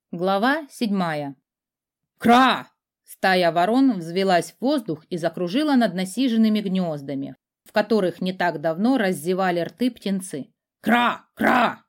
Глава 7. Кра! Стая ворон взвелась в воздух и закружила над насиженными гнездами, в которых не так давно раззевали рты птенцы. Кра! Кра!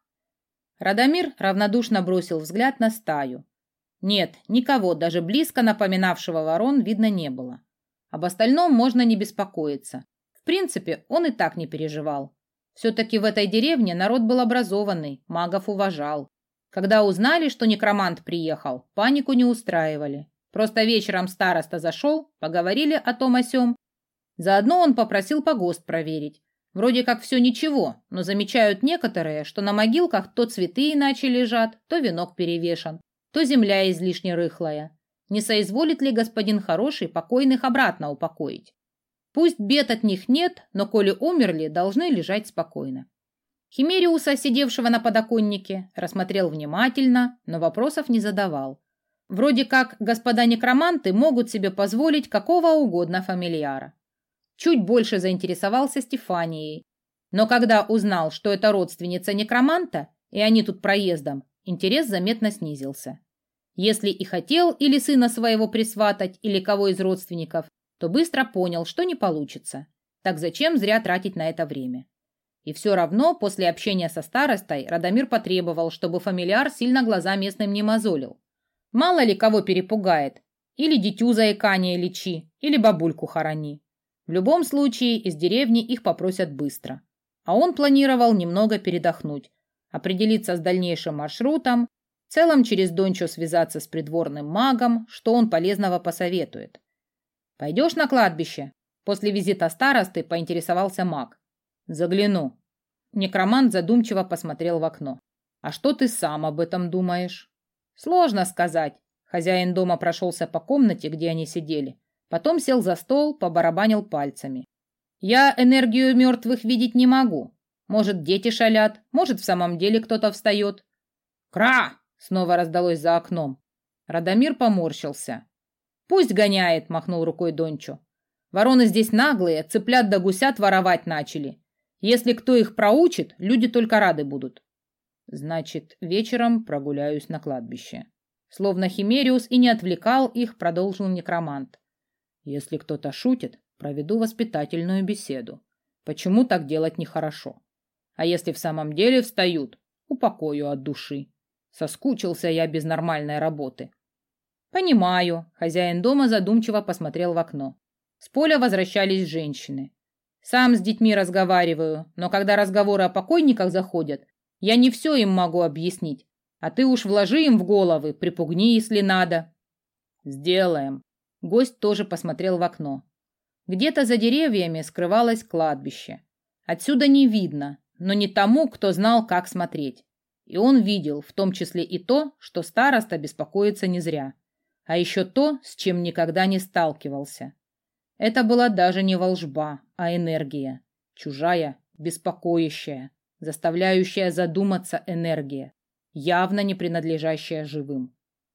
Радомир равнодушно бросил взгляд на стаю. Нет, никого, даже близко напоминавшего ворон, видно не было. Об остальном можно не беспокоиться. В принципе, он и так не переживал. Все-таки в этой деревне народ был образованный, магов уважал. Когда узнали, что некромант приехал, панику не устраивали. Просто вечером староста зашел, поговорили о том о сём. Заодно он попросил погост проверить. Вроде как все ничего, но замечают некоторые, что на могилках то цветы иначе лежат, то венок перевешан, то земля излишне рыхлая. Не соизволит ли господин хороший покойных обратно упокоить? Пусть бед от них нет, но коли умерли, должны лежать спокойно. Химериуса, сидевшего на подоконнике, рассмотрел внимательно, но вопросов не задавал. Вроде как господа некроманты могут себе позволить какого угодно фамильяра. Чуть больше заинтересовался Стефанией. Но когда узнал, что это родственница некроманта, и они тут проездом, интерес заметно снизился. Если и хотел или сына своего присватать, или кого из родственников, то быстро понял, что не получится. Так зачем зря тратить на это время? И все равно после общения со старостой Радомир потребовал, чтобы фамильяр сильно глаза местным не мозолил. Мало ли кого перепугает. Или дитю заикание лечи, или бабульку хорони. В любом случае из деревни их попросят быстро. А он планировал немного передохнуть, определиться с дальнейшим маршрутом, в целом через Дончо связаться с придворным магом, что он полезного посоветует. «Пойдешь на кладбище?» После визита старосты поинтересовался маг. «Загляну». Некромант задумчиво посмотрел в окно. «А что ты сам об этом думаешь?» «Сложно сказать». Хозяин дома прошелся по комнате, где они сидели. Потом сел за стол, побарабанил пальцами. «Я энергию мертвых видеть не могу. Может, дети шалят, может, в самом деле кто-то встает». «Кра!» — снова раздалось за окном. Радомир поморщился. «Пусть гоняет», — махнул рукой Дончо. «Вороны здесь наглые, цыплят да гусят воровать начали. Если кто их проучит, люди только рады будут». «Значит, вечером прогуляюсь на кладбище». Словно Химериус и не отвлекал их, продолжил некромант. «Если кто-то шутит, проведу воспитательную беседу. Почему так делать нехорошо? А если в самом деле встают, упокою от души. Соскучился я без нормальной работы». «Понимаю», — хозяин дома задумчиво посмотрел в окно. С поля возвращались женщины. «Сам с детьми разговариваю, но когда разговоры о покойниках заходят, я не все им могу объяснить, а ты уж вложи им в головы, припугни, если надо». «Сделаем». Гость тоже посмотрел в окно. Где-то за деревьями скрывалось кладбище. Отсюда не видно, но не тому, кто знал, как смотреть. И он видел, в том числе и то, что староста беспокоится не зря, а еще то, с чем никогда не сталкивался. Это была даже не волжба, а энергия. Чужая, беспокоящая, заставляющая задуматься энергия, явно не принадлежащая живым.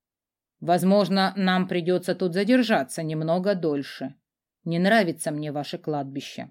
«Возможно, нам придется тут задержаться немного дольше. Не нравится мне ваше кладбище».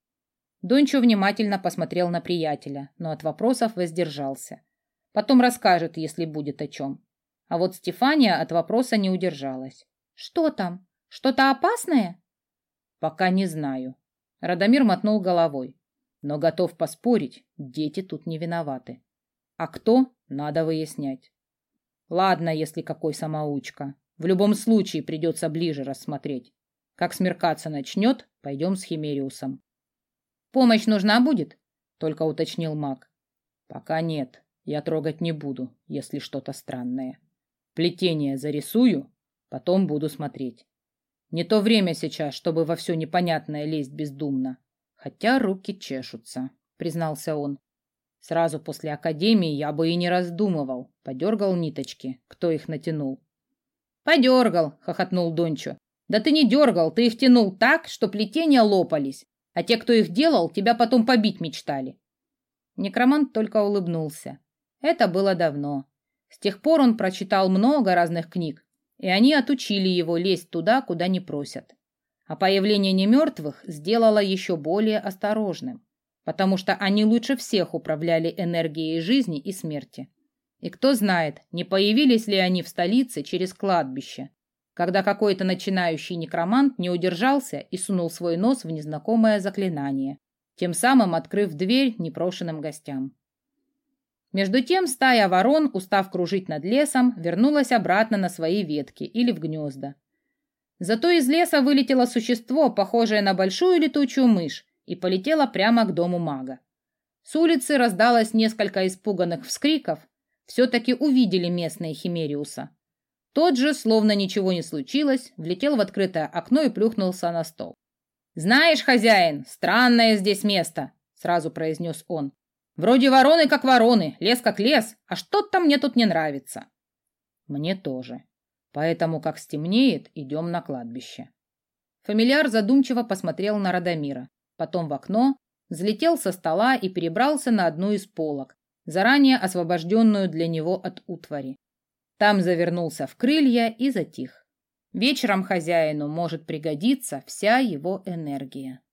Дончо внимательно посмотрел на приятеля, но от вопросов воздержался. Потом расскажет, если будет о чем. А вот Стефания от вопроса не удержалась. «Что там? Что-то опасное?» «Пока не знаю». Радомир мотнул головой. «Но готов поспорить, дети тут не виноваты. А кто, надо выяснять». «Ладно, если какой самоучка. В любом случае придется ближе рассмотреть. Как смеркаться начнет, пойдем с Химериусом». «Помощь нужна будет?» — только уточнил маг. «Пока нет. Я трогать не буду, если что-то странное. Плетение зарисую, потом буду смотреть. Не то время сейчас, чтобы во все непонятное лезть бездумно. Хотя руки чешутся», — признался он. «Сразу после академии я бы и не раздумывал. Подергал ниточки. Кто их натянул?» «Подергал», — хохотнул Дончо. «Да ты не дергал, ты их тянул так, что плетения лопались. А те, кто их делал, тебя потом побить мечтали». Некромант только улыбнулся. Это было давно. С тех пор он прочитал много разных книг, и они отучили его лезть туда, куда не просят. А появление немертвых сделало еще более осторожным, потому что они лучше всех управляли энергией жизни и смерти. И кто знает, не появились ли они в столице через кладбище, когда какой-то начинающий некромант не удержался и сунул свой нос в незнакомое заклинание, тем самым открыв дверь непрошенным гостям. Между тем стая ворон, устав кружить над лесом, вернулась обратно на свои ветки или в гнезда. Зато из леса вылетело существо, похожее на большую летучую мышь, и полетело прямо к дому мага. С улицы раздалось несколько испуганных вскриков, все-таки увидели местные Химериуса. Тот же, словно ничего не случилось, влетел в открытое окно и плюхнулся на стол. «Знаешь, хозяин, странное здесь место», — сразу произнес он. «Вроде вороны как вороны, лес как лес, а что-то мне тут не нравится». «Мне тоже. Поэтому, как стемнеет, идем на кладбище». Фамильяр задумчиво посмотрел на Радомира, потом в окно, взлетел со стола и перебрался на одну из полок, заранее освобожденную для него от утвари. Там завернулся в крылья и затих. Вечером хозяину может пригодиться вся его энергия.